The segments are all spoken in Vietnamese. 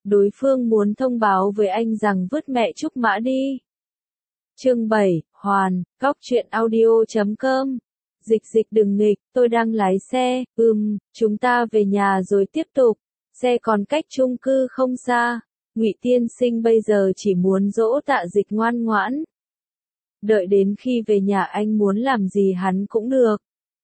đối phương muốn thông báo với anh rằng vứt mẹ Trúc Mã đi. Chương 7, Hoàn, Góc truyện audio.com. Dịch đừng nghịch, tôi đang lái xe, chúng ta về nhà rồi tiếp tục, xe còn cách chung cư không xa. Ngụy Tiên Sinh bây giờ chỉ muốn dỗ Tạ Dịch ngoan ngoãn. Đợi đến khi về nhà anh muốn làm gì hắn cũng được.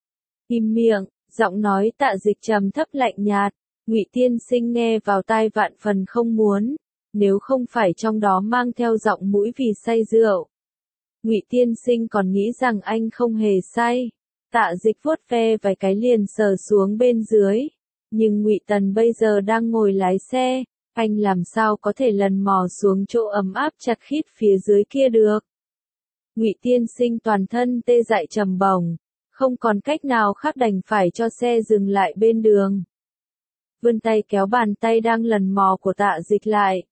Im miệng, giọng nói Tạ Dịch trầm thấp lạnh nhạt. Ngụy Tiên Sinh nghe vào tai vạn phần không muốn, nếu không phải trong đó mang theo giọng mũi vì say rượu. Ngụy Tiên Sinh còn nghĩ rằng anh không hề say. Tạ Dịch vuốt ve vài cái liền sờ xuống bên dưới, nhưng Ngụy Tần bây giờ đang ngồi lái xe, anh làm sao có thể lần mò xuống chỗ ấm áp chặt khít phía dưới kia được. Ngụy Tiên Sinh toàn thân tê dại trầm bổng, không còn cách nào khác đành phải cho xe dừng lại bên đường. Vươn tay kéo bàn tay đang lần mò của Tạ Dịch lại.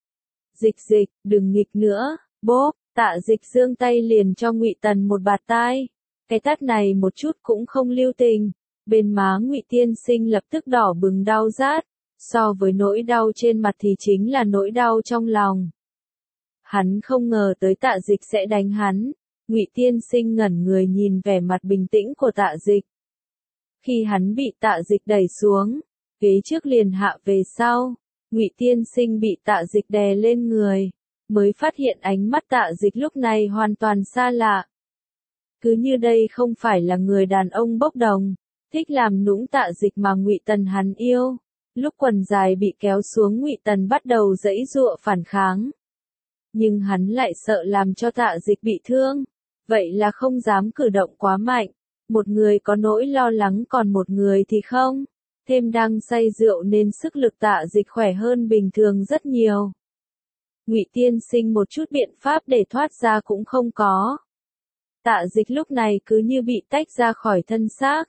Dịch, đừng nghịch nữa, bốp. Tạ Dịch giương tay liền cho Ngụy Tần một bạt tai. Cái tát này một chút cũng không lưu tình. Bên má Ngụy Tiên Sinh lập tức đỏ bừng đau rát. So với nỗi đau trên mặt thì chính là nỗi đau trong lòng. Hắn không ngờ tới Tạ Dịch sẽ đánh hắn. Ngụy Tiên Sinh ngẩn người nhìn vẻ mặt bình tĩnh của Tạ Dịch. Khi hắn bị Tạ Dịch đẩy xuống, ghế trước liền hạ về sau. Ngụy Tiên Sinh bị Tạ Dịch đè lên người, mới phát hiện ánh mắt Tạ Dịch lúc này hoàn toàn xa lạ. Cứ như đây không phải là người đàn ông bốc đồng, thích làm nũng Tạ Dịch mà Ngụy Tần hắn yêu. Lúc quần dài bị kéo xuống Ngụy Tần bắt đầu giãy giụa phản kháng. Nhưng hắn lại sợ làm cho Tạ Dịch bị thương, vậy là không dám cử động quá mạnh. Một người có nỗi lo lắng còn một người thì không. Thêm đang say rượu nên sức lực Tạ Dịch khỏe hơn bình thường rất nhiều. Ngụy Tiên Sinh một chút biện pháp để thoát ra cũng không có. Tạ Dịch lúc này cứ như bị tách ra khỏi thân xác.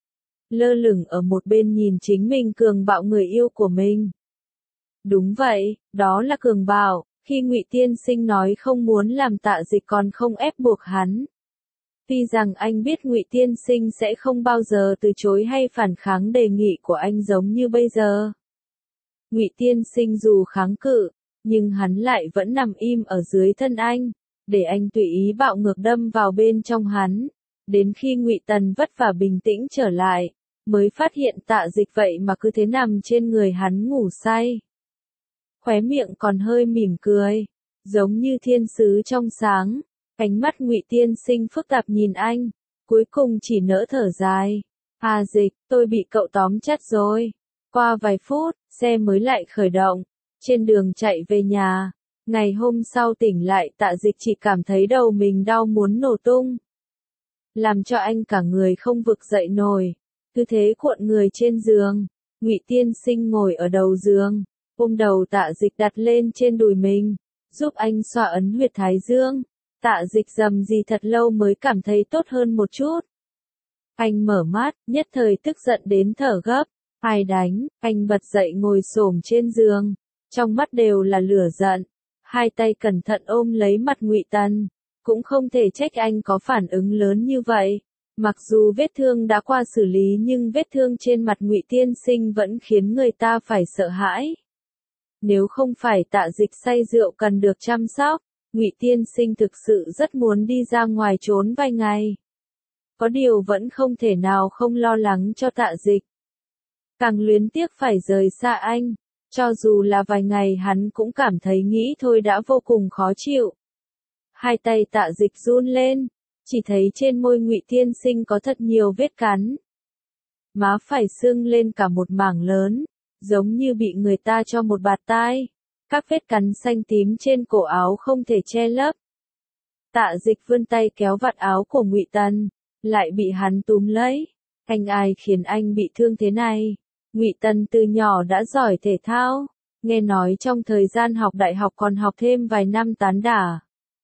Lơ lửng ở một bên nhìn chính mình cường bạo người yêu của mình. Đúng vậy, đó là cường bạo, khi Ngụy Tiên Sinh nói không muốn làm Tạ Dịch còn không ép buộc hắn. Tuy rằng anh biết Ngụy Tiên Sinh sẽ không bao giờ từ chối hay phản kháng đề nghị của anh giống như bây giờ. Ngụy Tiên Sinh dù kháng cự, nhưng hắn lại vẫn nằm im ở dưới thân anh, để anh tùy ý bạo ngược đâm vào bên trong hắn. Đến khi Ngụy Tần vất vả bình tĩnh trở lại, mới phát hiện Tạ Dịch vậy mà cứ thế nằm trên người hắn ngủ say. Khóe miệng còn hơi mỉm cười, giống như thiên sứ trong sáng. Ánh mắt Ngụy Tiên Sinh phức tạp nhìn anh, cuối cùng chỉ nỡ thở dài. À Dịch, tôi bị cậu tóm chặt rồi. Qua vài phút, xe mới lại khởi động. Trên đường chạy về nhà, ngày hôm sau tỉnh lại Tạ Dịch chỉ cảm thấy đầu mình đau muốn nổ tung. Làm cho anh cả người không vực dậy nổi. Cứ thế cuộn người trên giường, Ngụy Tiên Sinh ngồi ở đầu giường, ôm đầu Tạ Dịch đặt lên trên đùi mình, giúp anh xoa ấn huyệt thái dương. Tạ Dịch rầm rì thật lâu mới cảm thấy tốt hơn một chút. Anh mở mắt, nhất thời tức giận đến thở gấp. Ai đánh? Anh bật dậy ngồi xổm trên giường, trong mắt đều là lửa giận. Hai tay cẩn thận ôm lấy mặt Ngụy Tần, cũng không thể trách anh có phản ứng lớn như vậy. Mặc dù vết thương đã qua xử lý nhưng vết thương trên mặt Ngụy Tiên Sinh vẫn khiến người ta phải sợ hãi. Nếu không phải Tạ Dịch say rượu cần được chăm sóc, Ngụy Tiên Sinh thực sự rất muốn đi ra ngoài trốn vài ngày. Có điều vẫn không thể nào không lo lắng cho Tạ Dịch. Càng luyến tiếc phải rời xa anh, cho dù là vài ngày hắn cũng cảm thấy nghĩ thôi đã vô cùng khó chịu. Hai tay Tạ Dịch run lên, chỉ thấy trên môi Ngụy Tiên Sinh có thật nhiều vết cắn. Má phải sưng lên cả một mảng lớn, giống như bị người ta cho một bạt tai. Các vết cắn xanh tím trên cổ áo không thể che lấp. Tạ Dịch vươn tay kéo vạt áo của Ngụy Tần, lại bị hắn túm lấy. Anh ai khiến anh bị thương thế này? Ngụy Tần từ nhỏ đã giỏi thể thao, nghe nói trong thời gian học đại học còn học thêm vài năm tán đả.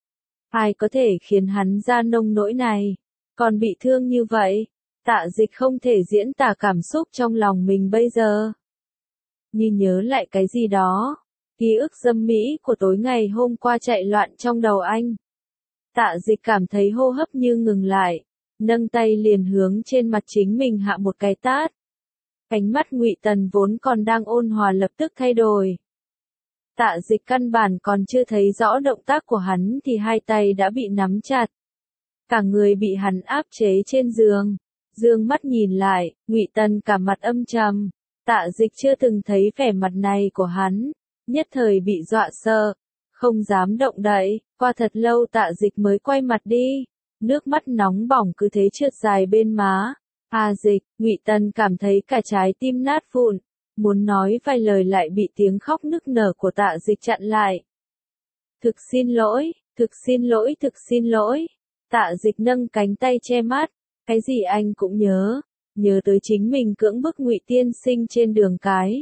Ai có thể khiến hắn ra nông nỗi này, còn bị thương như vậy? Tạ Dịch không thể diễn tả cảm xúc trong lòng mình bây giờ. Như nhớ lại cái gì đó. Ký ức dâm mỹ của tối ngày hôm qua chạy loạn trong đầu anh. Tạ Dịch cảm thấy hô hấp như ngừng lại, nâng tay liền hướng trên mặt chính mình hạ một cái tát. Ánh mắt Ngụy Tần vốn còn đang ôn hòa lập tức thay đổi. Tạ Dịch căn bản còn chưa thấy rõ động tác của hắn thì hai tay đã bị nắm chặt. Cả người bị hắn áp chế trên giường. Dương mắt nhìn lại, Ngụy Tần cả mặt âm trầm. Tạ Dịch chưa từng thấy vẻ mặt này của hắn, nhất thời bị dọa sợ, không dám động đậy. Qua thật lâu Tạ Dịch mới quay mặt đi, nước mắt nóng bỏng cứ thế trượt dài bên má. Dịch, Ngụy Tần cảm thấy cả trái tim nát vụn, muốn nói vài lời lại bị tiếng khóc nức nở của Tạ Dịch chặn lại. Thực xin lỗi, thực xin lỗi, thực xin lỗi. Tạ Dịch nâng cánh tay che mắt, cái gì anh cũng nhớ tới chính mình cưỡng bức Ngụy tiên sinh trên đường cái.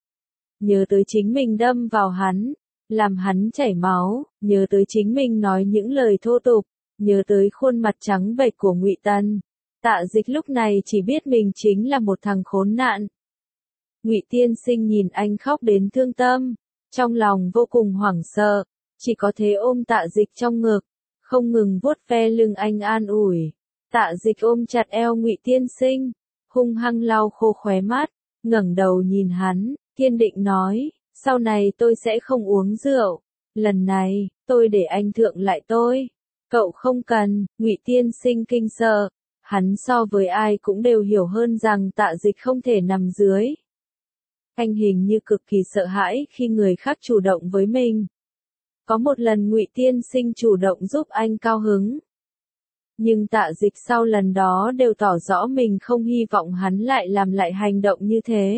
Nhớ tới chính mình đâm vào hắn, làm hắn chảy máu, nhớ tới chính mình nói những lời thô tục, nhớ tới khuôn mặt trắng bệch của Ngụy Tần. Tạ Dịch lúc này chỉ biết mình chính là một thằng khốn nạn. Ngụy tiên sinh nhìn anh khóc đến thương tâm, trong lòng vô cùng hoảng sợ, chỉ có thế ôm Tạ Dịch trong ngực, không ngừng vuốt ve lưng anh an ủi. Tạ Dịch ôm chặt eo Ngụy tiên sinh, hung hăng lau khô khóe mắt, ngẩng đầu nhìn hắn, kiên định nói, sau này tôi sẽ không uống rượu, lần này, tôi để anh thượng lại tôi. Cậu không cần. Ngụy tiên sinh kinh sợ, hắn so với ai cũng đều hiểu hơn rằng Tạ Dịch không thể nằm dưới. Anh hình như cực kỳ sợ hãi khi người khác chủ động với mình. Có một lần Ngụy tiên sinh chủ động giúp anh cao hứng. Nhưng Tạ Dịch sau lần đó đều tỏ rõ mình không hy vọng hắn lại làm lại hành động như thế.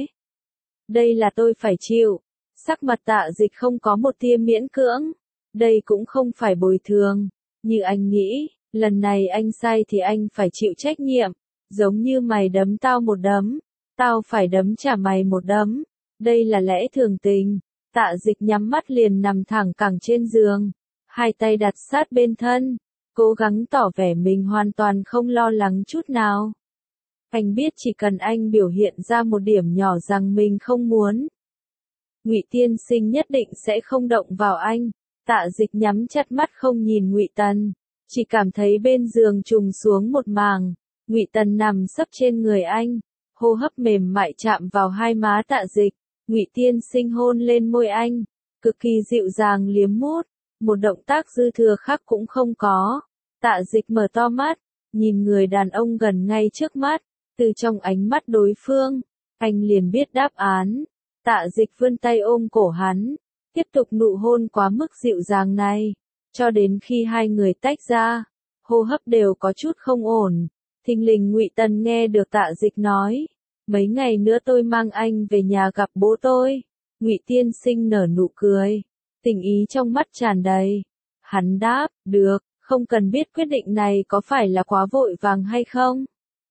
Đây là tôi phải chịu. Sắc mặt Tạ Dịch không có một tia miễn cưỡng. Đây cũng không phải bồi thường. Như anh nghĩ, lần này anh sai thì anh phải chịu trách nhiệm. Giống như mày đấm tao một đấm, tao phải đấm trả mày một đấm. Đây là lẽ thường tình. Tạ Dịch nhắm mắt liền nằm thẳng cẳng trên giường, hai tay đặt sát bên thân, cố gắng tỏ vẻ mình hoàn toàn không lo lắng chút nào. Anh biết chỉ cần anh biểu hiện ra một điểm nhỏ rằng mình không muốn, Ngụy tiên sinh nhất định sẽ không động vào anh. Tạ Dịch nhắm chặt mắt không nhìn Ngụy Tần, chỉ cảm thấy bên giường trùng xuống một màng. Ngụy Tần nằm sấp trên người anh, hô hấp mềm mại chạm vào hai má Tạ Dịch. Ngụy tiên sinh hôn lên môi anh, cực kỳ dịu dàng liếm mút, một động tác dư thừa khác cũng không có. Tạ Dịch mở to mắt, nhìn người đàn ông gần ngay trước mắt, từ trong ánh mắt đối phương, anh liền biết đáp án. Tạ Dịch vươn tay ôm cổ hắn, tiếp tục nụ hôn quá mức dịu dàng này, cho đến khi hai người tách ra, hô hấp đều có chút không ổn. Thình lình Ngụy Tần nghe được Tạ Dịch nói, mấy ngày nữa tôi mang anh về nhà gặp bố tôi. Ngụy tiên sinh nở nụ cười, tình ý trong mắt tràn đầy. Hắn đáp, được, không cần biết quyết định này có phải là quá vội vàng hay không.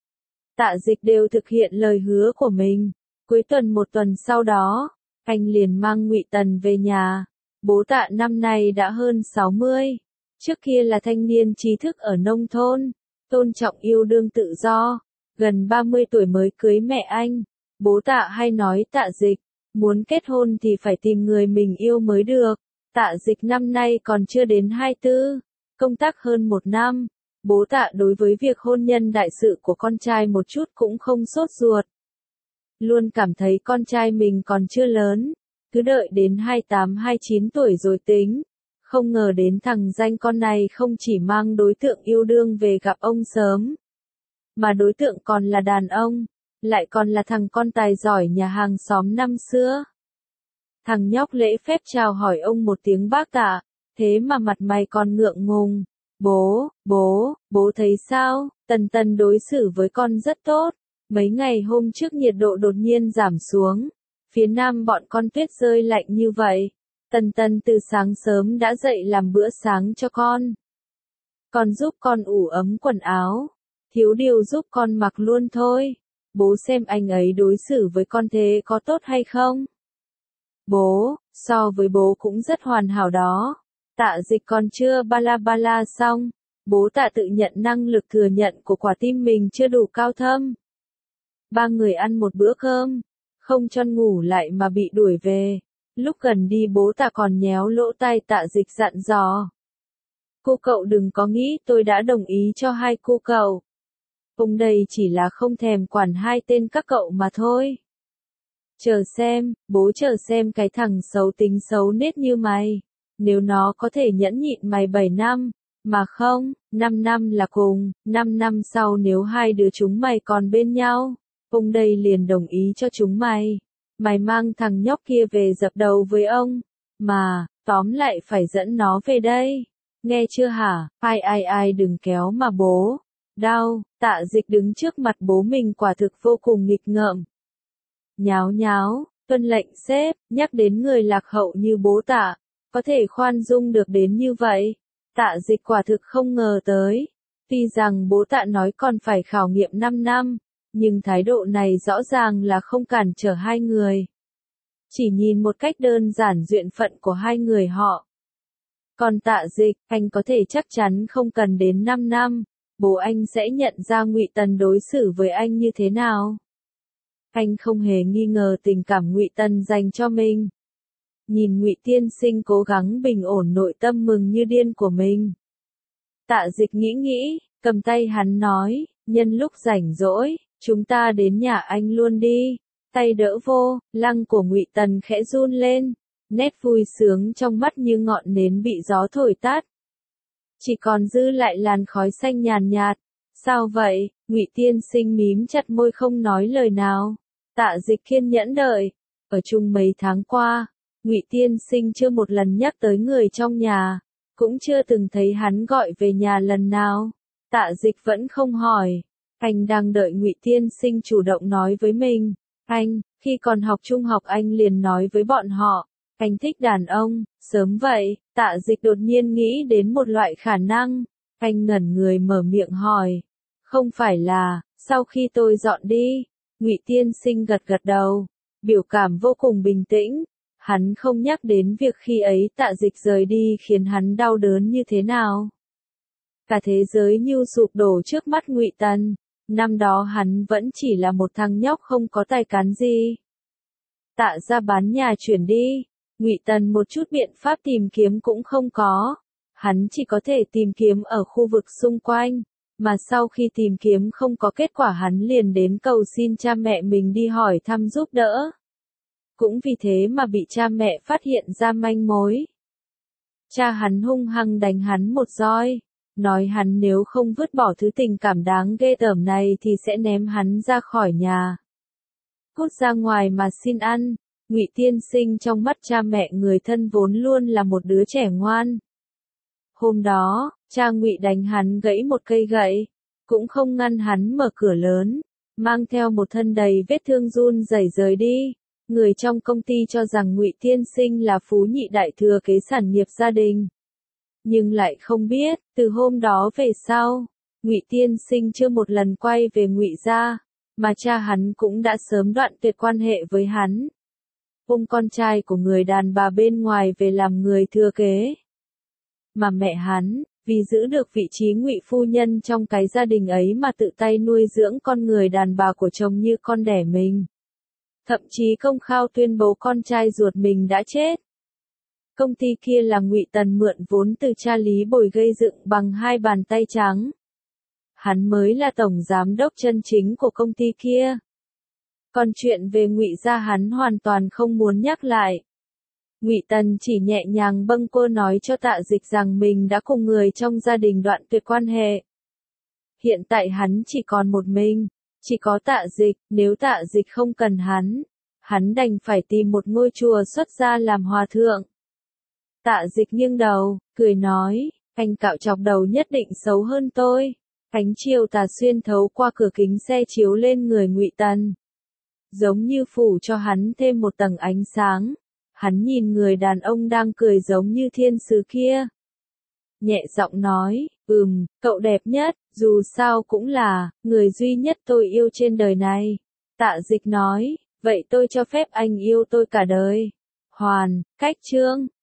Tạ Dịch đều thực hiện lời hứa của mình. Cuối tuần một tuần sau đó, anh liền mang Ngụy Tần về nhà. Bố Tạ năm nay đã hơn 60. Trước kia là thanh niên trí thức ở nông thôn, tôn trọng yêu đương tự do. Gần 30 tuổi mới cưới mẹ anh. Bố Tạ hay nói Tạ Dịch, muốn kết hôn thì phải tìm người mình yêu mới được. Tạ Dịch năm nay còn chưa đến 24, công tác hơn 1 năm. Bố Tạ đối với việc hôn nhân đại sự của con trai một chút cũng không sốt ruột. Luôn cảm thấy con trai mình còn chưa lớn, cứ đợi đến 28-29 tuổi rồi tính. Không ngờ đến thằng danh con này không chỉ mang đối tượng yêu đương về gặp ông sớm, mà đối tượng còn là đàn ông, lại còn là thằng con tài giỏi nhà hàng xóm năm xưa. Thằng nhóc lễ phép chào hỏi ông một tiếng bác Tạ, thế mà mặt mày còn ngượng ngùng. Bố thấy sao? Tần Tần đối xử với con rất tốt. Mấy ngày hôm trước nhiệt độ đột nhiên giảm xuống. Phía Nam bọn con tuyết rơi lạnh như vậy. Tần Tần từ sáng sớm đã dậy làm bữa sáng cho con. Con giúp con ủ ấm quần áo. Thiếu điều giúp con mặc luôn thôi. Bố xem anh ấy đối xử với con thế có tốt hay không? Bố, so với bố cũng rất hoàn hảo đó. Tạ Dịch còn chưa ba la xong. Bố Tạ tự nhận năng lực thừa nhận của quả tim mình chưa đủ cao thâm. 3 người ăn một bữa cơm, không cho ngủ lại mà bị đuổi về. Lúc gần đi bố Tạ còn nhéo lỗ tai Tạ Dịch dặn dò. Cô cậu đừng có nghĩ tôi đã đồng ý cho hai cô cậu. Ông đây chỉ là không thèm quản hai tên các cậu mà thôi. Bố chờ xem cái thằng xấu tính xấu nết như mày. Nếu nó có thể nhẫn nhịn mày 7 năm, mà không, 5 năm là cùng, 5 năm sau nếu hai đứa chúng mày còn bên nhau, ông đây liền đồng ý cho chúng mày. Mày mang thằng nhóc kia về dập đầu với ông, mà, tóm lại phải dẫn nó về đây. Nghe chưa hả? Ai đừng kéo mà bố. Đau, Tạ Dịch đứng trước mặt bố mình quả thực vô cùng nghịch ngợm. Nháo, tuân lệnh sếp, nhắc đến người lạc hậu như bố Tạ, có thể khoan dung được đến như vậy. Tạ Dịch quả thực không ngờ tới. Tuy rằng bố Tạ nói còn phải khảo nghiệm 5 năm, nhưng thái độ này rõ ràng là không cản trở hai người. Chỉ nhìn một cách đơn giản duyên phận của hai người họ. Còn Tạ Dịch, anh có thể chắc chắn không cần đến 5 năm, bố anh sẽ nhận ra Ngụy Tần đối xử với anh như thế nào. Anh không hề nghi ngờ tình cảm Ngụy Tần dành cho mình. Nhìn Ngụy tiên sinh cố gắng bình ổn nội tâm mừng như điên của mình. Tạ Dịch nghĩ, cầm tay hắn nói, nhân lúc rảnh rỗi, chúng ta đến nhà anh luôn đi. Tay đỡ vô, lăng của Ngụy Tần khẽ run lên, nét vui sướng trong mắt như ngọn nến bị gió thổi tắt. Chỉ còn dư lại làn khói xanh nhàn nhạt. Sao vậy? Ngụy tiên sinh mím chặt môi không nói lời nào. Tạ Dịch kiên nhẫn đợi. Ở chung mấy tháng qua, Ngụy tiên sinh chưa một lần nhắc tới người trong nhà, cũng chưa từng thấy hắn gọi về nhà lần nào. Tạ Dịch vẫn không hỏi. Anh đang đợi Ngụy tiên sinh chủ động nói với mình. Khi còn học trung học anh liền nói với bọn họ, anh thích đàn ông. Sớm vậy, Tạ Dịch đột nhiên nghĩ đến một loại khả năng. Anh ngẩn người mở miệng hỏi. Không phải là, sau khi tôi dọn đi? Ngụy tiên sinh gật đầu, biểu cảm vô cùng bình tĩnh. Hắn không nhắc đến việc khi ấy Tạ Dịch rời đi khiến hắn đau đớn như thế nào. Cả thế giới như sụp đổ trước mắt Ngụy Tần. Năm đó hắn vẫn chỉ là một thằng nhóc không có tài cán gì. Tạ ra bán nhà chuyển đi. Ngụy Tần một chút biện pháp tìm kiếm cũng không có. Hắn chỉ có thể tìm kiếm ở khu vực xung quanh. Mà sau khi tìm kiếm không có kết quả hắn liền đến cầu xin cha mẹ mình đi hỏi thăm giúp đỡ. Cũng vì thế mà bị cha mẹ phát hiện ra manh mối. Cha hắn hung hăng đánh hắn một roi. Nói hắn nếu không vứt bỏ thứ tình cảm đáng ghê tởm này thì sẽ ném hắn ra khỏi nhà. Cút ra ngoài mà xin ăn. Ngụy tiên sinh trong mắt cha mẹ người thân vốn luôn là một đứa trẻ ngoan. Hôm đó, cha Ngụy đánh hắn gãy một cây gậy, cũng không ngăn hắn mở cửa lớn, mang theo một thân đầy vết thương run rẩy rời đi. Người trong công ty cho rằng Ngụy tiên sinh là phú nhị đại thừa kế sản nghiệp gia đình. Nhưng lại không biết, từ hôm đó về sau, Ngụy tiên sinh chưa một lần quay về Ngụy gia, mà cha hắn cũng đã sớm đoạn tuyệt quan hệ với hắn. Con trai của người đàn bà bên ngoài về làm người thừa kế. Mà mẹ hắn, vì giữ được vị trí Ngụy phu nhân trong cái gia đình ấy mà tự tay nuôi dưỡng con người đàn bà của chồng như con đẻ mình. Thậm chí công khai tuyên bố con trai ruột mình đã chết. Công ty kia là Ngụy Tần mượn vốn từ cha Lý Bồi gây dựng bằng hai bàn tay trắng. Hắn mới là tổng giám đốc chân chính của công ty kia. Còn chuyện về Ngụy gia hắn hoàn toàn không muốn nhắc lại. Ngụy Tần chỉ nhẹ nhàng bâng quơ nói cho Tạ Dịch rằng mình đã cùng người trong gia đình đoạn tuyệt quan hệ. Hiện tại hắn chỉ còn một mình, chỉ có Tạ Dịch, nếu Tạ Dịch không cần hắn đành phải tìm một ngôi chùa xuất gia làm hòa thượng. Tạ Dịch nghiêng đầu, cười nói, anh cạo chọc đầu nhất định xấu hơn tôi. Ánh chiều tà xuyên thấu qua cửa kính xe chiếu lên người Ngụy Tần, giống như phủ cho hắn thêm một tầng ánh sáng. Hắn nhìn người đàn ông đang cười giống như thiên sứ kia. Nhẹ giọng nói, cậu đẹp nhất, dù sao cũng là người duy nhất tôi yêu trên đời này. Tạ Dịch nói, vậy tôi cho phép anh yêu tôi cả đời. Hoàn, cách chương.